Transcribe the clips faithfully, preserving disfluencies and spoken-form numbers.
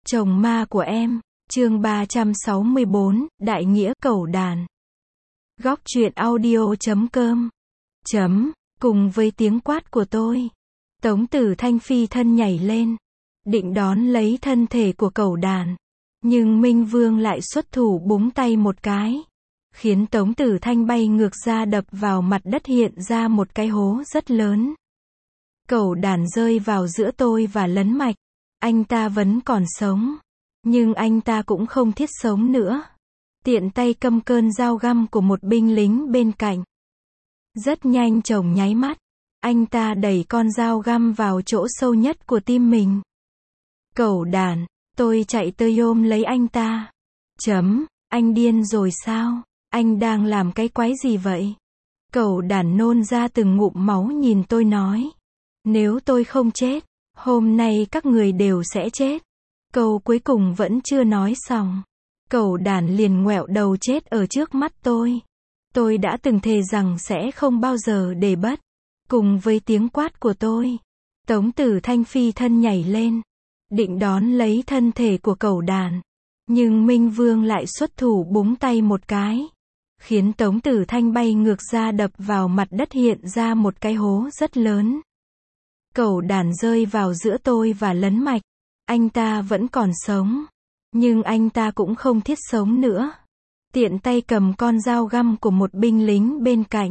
Chồng ma của em, chương ba trăm sáu mươi bốn, Đại nghĩa cẩu đàn. Góc truyện audio chấm com chấm, cùng với tiếng quát của tôi, Tống Tử Thanh phi thân nhảy lên, định đón lấy thân thể của cẩu đàn. Nhưng Minh Vương lại xuất thủ búng tay một cái, khiến Tống Tử Thanh bay ngược ra đập vào mặt đất, hiện ra một cái hố rất lớn. Cẩu đàn rơi vào giữa tôi và Lấn Mạch. Anh ta vẫn còn sống, nhưng anh ta cũng không thiết sống nữa. Tiện tay cầm cơn dao găm của một binh lính bên cạnh. Rất nhanh chồng nháy mắt, anh ta đẩy con dao găm vào chỗ sâu nhất của tim mình. Cẩu đàn, tôi chạy tới ôm lấy anh ta. Chấm, anh điên rồi sao? Anh đang làm cái quái gì vậy? Cẩu đàn nôn ra từng ngụm máu nhìn tôi nói. Nếu tôi không chết, hôm nay các người đều sẽ chết. Câu cuối cùng vẫn chưa nói xong, cẩu đàn liền ngoẹo đầu chết ở trước mắt tôi. Tôi đã từng thề rằng sẽ không bao giờ để bất. Cùng với tiếng quát của tôi, Tống Tử Thanh phi thân nhảy lên, định đón lấy thân thể của cẩu đàn. Nhưng Minh Vương lại xuất thủ búng tay một cái, khiến Tống Tử Thanh bay ngược ra đập vào mặt đất, hiện ra một cái hố rất lớn. Cẩu đàn rơi vào giữa tôi và Lấn Mạch. Anh ta vẫn còn sống, nhưng anh ta cũng không thiết sống nữa. Tiện tay cầm con dao găm của một binh lính bên cạnh.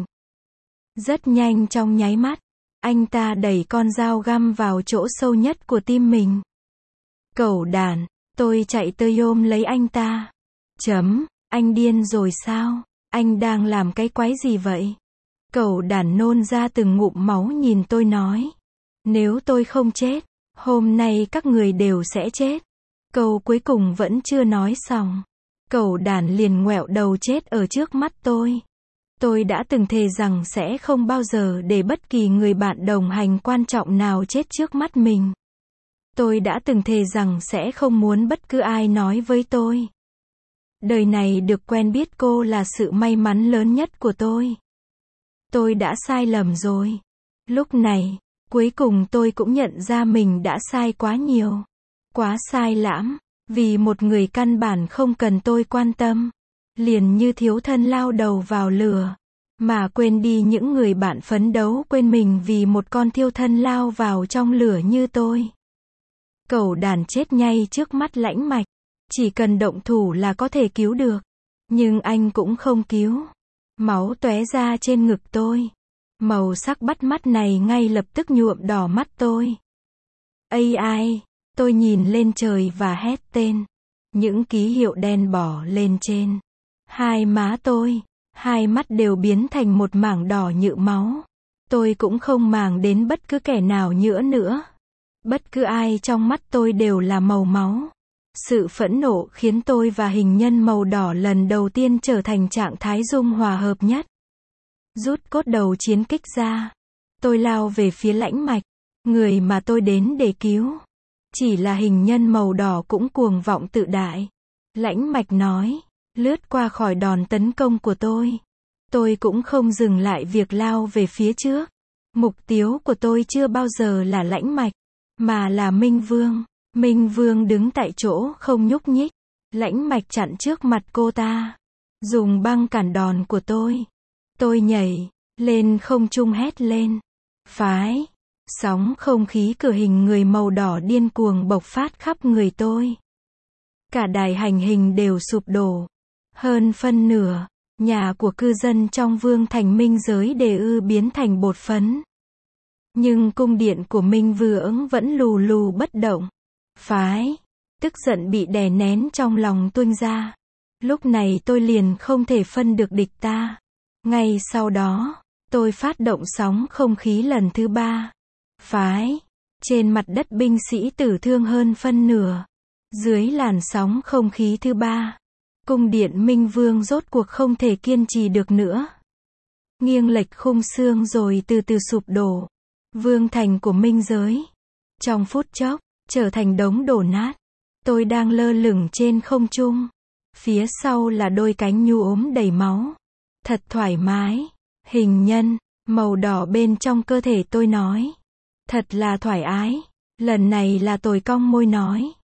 Rất nhanh trong nháy mắt, anh ta đẩy con dao găm vào chỗ sâu nhất của tim mình. Cẩu đàn, tôi chạy tới ôm lấy anh ta. Chấm, anh điên rồi sao? Anh đang làm cái quái gì vậy? Cẩu đàn nôn ra từng ngụm máu nhìn tôi nói. Nếu tôi không chết, hôm nay các người đều sẽ chết. Câu cuối cùng vẫn chưa nói xong, cẩu đàn liền ngoẹo đầu chết ở trước mắt tôi. Tôi đã từng thề rằng sẽ không bao giờ để bất kỳ người bạn đồng hành quan trọng nào chết trước mắt mình. Tôi đã từng thề rằng sẽ không muốn bất cứ ai nói với tôi. Đời này được quen biết cô là sự may mắn lớn nhất của tôi. Tôi đã sai lầm rồi. Lúc này, cuối cùng tôi cũng nhận ra mình đã sai quá nhiều. Quá sai lãm, vì một người căn bản không cần tôi quan tâm. Liền như thiếu thân lao đầu vào lửa, mà quên đi những người bạn phấn đấu quên mình vì một con thiêu thân lao vào trong lửa như tôi. Cẩu đàn chết ngay trước mắt Lãnh Mạch. Chỉ cần động thủ là có thể cứu được. Nhưng anh cũng không cứu. Máu tóe ra trên ngực tôi. Màu sắc bắt mắt này ngay lập tức nhuộm đỏ mắt tôi. Ây ai, tôi nhìn lên trời và hét tên. Những ký hiệu đen bỏ lên trên hai má tôi, hai mắt đều biến thành một mảng đỏ như máu. Tôi cũng không màng đến bất cứ kẻ nào nữa nữa. Bất cứ ai trong mắt tôi đều là màu máu. Sự phẫn nộ khiến tôi và hình nhân màu đỏ lần đầu tiên trở thành trạng thái dung hòa hợp nhất. Rút cốt đầu chiến kích ra, tôi lao về phía Lãnh Mạch, người mà tôi đến để cứu. Chỉ là hình nhân màu đỏ cũng cuồng vọng tự đại. Lãnh Mạch nói, lướt qua khỏi đòn tấn công của tôi. Tôi cũng không dừng lại việc lao về phía trước. Mục tiêu của tôi chưa bao giờ là Lãnh Mạch, mà là Minh Vương. Minh Vương đứng tại chỗ không nhúc nhích. Lãnh Mạch chặn trước mặt cô ta, dùng băng cản đòn của tôi. Tôi nhảy lên không trung hét lên. Phái. Sóng không khí cửa hình người màu đỏ điên cuồng bộc phát khắp người tôi. Cả đài hành hình đều sụp đổ. Hơn phân nửa, nhà của cư dân trong Vương thành Minh giới đều ư biến thành bột phấn. Nhưng cung điện của Minh Vương vẫn lù lù bất động. Phái. Tức giận bị đè nén trong lòng tuôn ra. Lúc này tôi liền không thể phân được địch ta. Ngay sau đó, tôi phát động sóng không khí lần thứ ba. Phái. Trên mặt đất binh sĩ tử thương hơn phân nửa. Dưới làn sóng không khí thứ ba, cung điện Minh Vương rốt cuộc không thể kiên trì được nữa. Nghiêng lệch khung xương rồi từ từ sụp đổ. Vương thành của Minh giới, trong phút chốc, trở thành đống đổ nát. Tôi đang lơ lửng trên không trung. Phía sau là đôi cánh nhu ốm đầy máu. Thật thoải mái. Hình nhân màu đỏ bên trong cơ thể tôi nói. Thật là thoải ái. Lần này là tôi cong môi nói.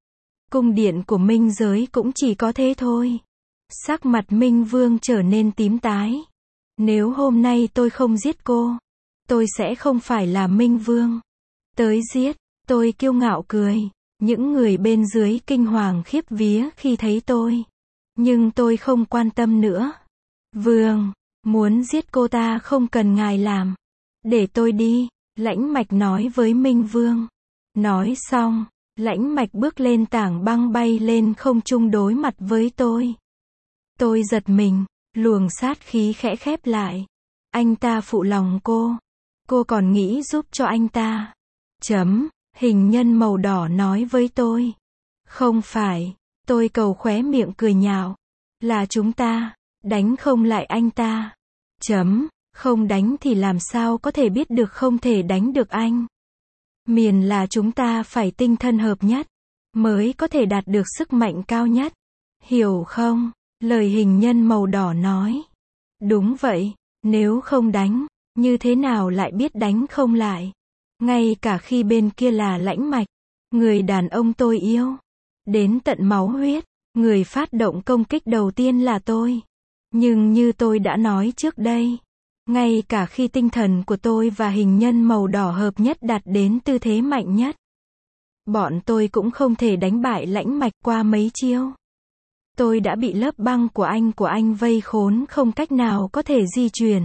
Cung điện của Minh giới cũng chỉ có thế thôi. Sắc mặt Minh Vương trở nên tím tái. Nếu hôm nay tôi không giết cô, tôi sẽ không phải là Minh Vương. Tới giết, tôi kiêu ngạo cười. Những người bên dưới kinh hoàng khiếp vía khi thấy tôi. Nhưng tôi không quan tâm nữa. Vương, muốn giết cô ta không cần ngài làm. Để tôi đi, Lãnh Mạch nói với Minh Vương. Nói xong, Lãnh Mạch bước lên tảng băng bay lên không trung đối mặt với tôi. Tôi giật mình, luồng sát khí khẽ khép lại. Anh ta phụ lòng cô. Cô còn nghĩ giúp cho anh ta. Chấm, hình nhân màu đỏ nói với tôi. Không phải, tôi cầu khóe miệng cười nhạo. Là chúng ta, đánh không lại anh ta. Chấm, không đánh thì làm sao có thể biết được không thể đánh được anh. Miền là chúng ta phải tinh thần hợp nhất, mới có thể đạt được sức mạnh cao nhất. Hiểu không? Lời hình nhân màu đỏ nói. Đúng vậy, nếu không đánh, như thế nào lại biết đánh không lại? Ngay cả khi bên kia là Lãnh Mạch, người đàn ông tôi yêu. Đến tận máu huyết, người phát động công kích đầu tiên là tôi. Nhưng như tôi đã nói trước đây, ngay cả khi tinh thần của tôi và hình nhân màu đỏ hợp nhất đạt đến tư thế mạnh nhất, bọn tôi cũng không thể đánh bại Lãnh Mạch qua mấy chiêu. Tôi đã bị lớp băng của anh của anh vây khốn không cách nào có thể di chuyển.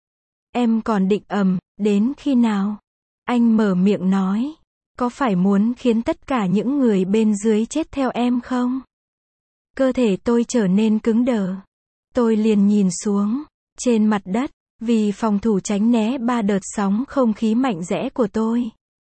Em còn định ầm, đến khi nào? Anh mở miệng nói. Có phải muốn khiến tất cả những người bên dưới chết theo em không? Cơ thể tôi trở nên cứng đờ. Tôi liền nhìn xuống, trên mặt đất, vì phòng thủ tránh né ba đợt sóng không khí mạnh rẽ của tôi.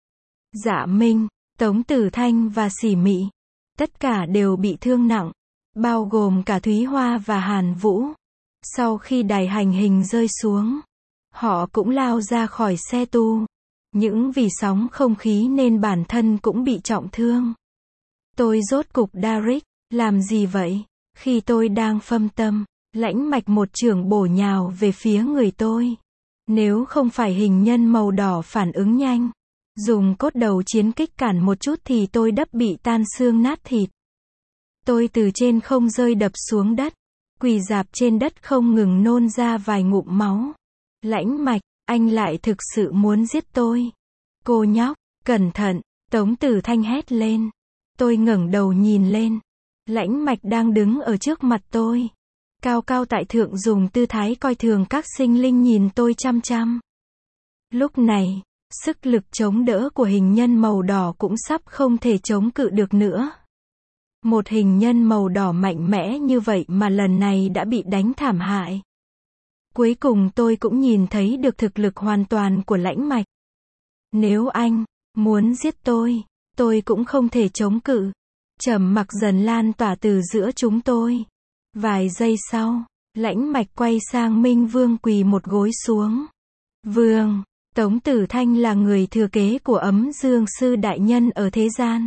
Dạ Minh, Tống Tử Thanh và Sỉ Mị, tất cả đều bị thương nặng, bao gồm cả Thúy Hoa và Hàn Vũ. Sau khi đài hành hình rơi xuống, họ cũng lao ra khỏi xe tu. Những vì sóng không khí nên bản thân cũng bị trọng thương. Tôi rốt cục Derek, làm gì vậy? Khi tôi đang phân tâm, Lãnh Mạch một chưởng bổ nhào về phía người tôi. Nếu không phải hình nhân màu đỏ phản ứng nhanh, dùng cốt đầu chiến kích cản một chút thì tôi đắp bị tan xương nát thịt. Tôi từ trên không rơi đập xuống đất, quỳ rạp trên đất không ngừng nôn ra vài ngụm máu. Lãnh Mạch, anh lại thực sự muốn giết tôi. Cô nhóc, cẩn thận, Tống Tử Thanh hét lên. Tôi ngẩng đầu nhìn lên. Lãnh Mạch đang đứng ở trước mặt tôi. Cao cao tại thượng dùng tư thái coi thường các sinh linh nhìn tôi chăm chăm. Lúc này, sức lực chống đỡ của hình nhân màu đỏ cũng sắp không thể chống cự được nữa. Một hình nhân màu đỏ mạnh mẽ như vậy mà lần này đã bị đánh thảm hại. Cuối cùng tôi cũng nhìn thấy được thực lực hoàn toàn của Lãnh Mạch. Nếu anh muốn giết tôi, tôi cũng không thể chống cự. Trầm mặc dần lan tỏa từ giữa chúng tôi. Vài giây sau, Lãnh Mạch quay sang Minh Vương quỳ một gối xuống. Vương, Tống Tử Thanh là người thừa kế của Ấm Dương Sư Đại Nhân ở thế gian.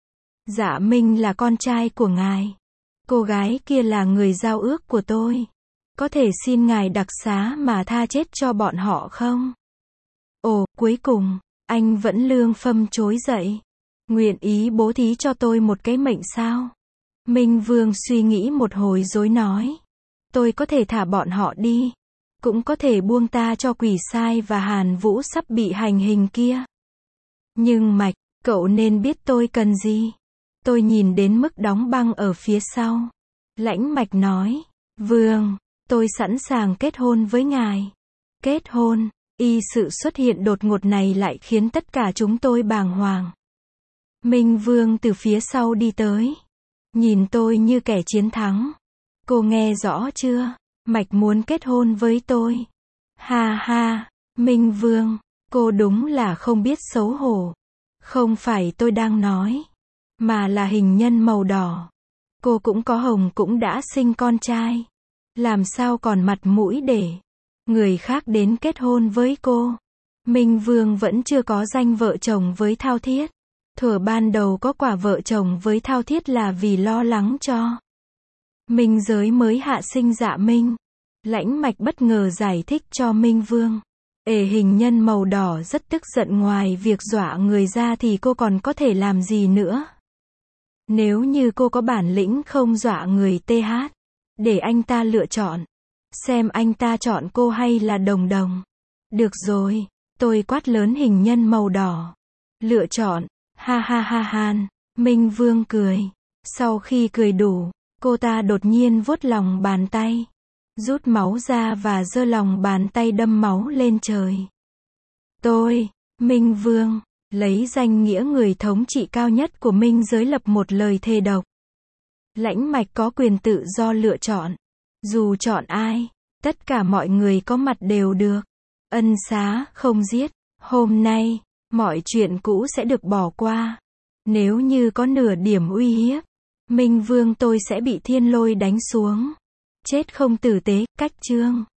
Dạ Minh là con trai của ngài. Cô gái kia là người giao ước của tôi. Có thể xin ngài đặc xá mà tha chết cho bọn họ không? Ồ, cuối cùng, anh vẫn lương phâm trối dậy. Nguyện ý bố thí cho tôi một cái mệnh sao? Minh Vương suy nghĩ một hồi rồi nói. Tôi có thể thả bọn họ đi. Cũng có thể buông ta cho Quỷ Sai và Hàn Vũ sắp bị hành hình kia. Nhưng Mạch, cậu nên biết tôi cần gì. Tôi nhìn đến mức đóng băng ở phía sau. Lãnh Mạch nói. Vương, tôi sẵn sàng kết hôn với ngài. Kết hôn, y sự xuất hiện đột ngột này lại khiến tất cả chúng tôi bàng hoàng. Minh Vương từ phía sau đi tới. Nhìn tôi như kẻ chiến thắng. Cô nghe rõ chưa? Mạch muốn kết hôn với tôi. Ha ha, Minh Vương, cô đúng là không biết xấu hổ. Không phải tôi đang nói, mà là hình nhân màu đỏ. Cô cũng có hồng cũng đã sinh con trai. Làm sao còn mặt mũi để người khác đến kết hôn với cô? Minh Vương vẫn chưa có danh vợ chồng với Thao Thiết. Thuở ban đầu có quả vợ chồng với Thao Thiết là vì lo lắng cho Minh giới mới hạ sinh Dạ Minh. Lãnh Mạch bất ngờ giải thích cho Minh Vương. Ể hình nhân màu đỏ rất tức giận, ngoài việc dọa người ra thì cô còn có thể làm gì nữa? Nếu như cô có bản lĩnh không dọa người tê hát, để anh ta lựa chọn. Xem anh ta chọn cô hay là Đồng Đồng. Được rồi, tôi quát lớn hình nhân màu đỏ. Lựa chọn, ha ha ha han. Minh Vương cười. Sau khi cười đủ, cô ta đột nhiên vuốt lòng bàn tay. Rút máu ra và giơ lòng bàn tay đâm máu lên trời. Tôi, Minh Vương, lấy danh nghĩa người thống trị cao nhất của Minh giới lập một lời thề độc. Lãnh mạch có quyền tự do lựa chọn. Dù chọn ai, tất cả mọi người có mặt đều được. Ân xá, không giết. Hôm nay, mọi chuyện cũ sẽ được bỏ qua. Nếu như có nửa điểm uy hiếp, Minh Vương tôi sẽ bị thiên lôi đánh xuống. Chết không tử tế, cách chương.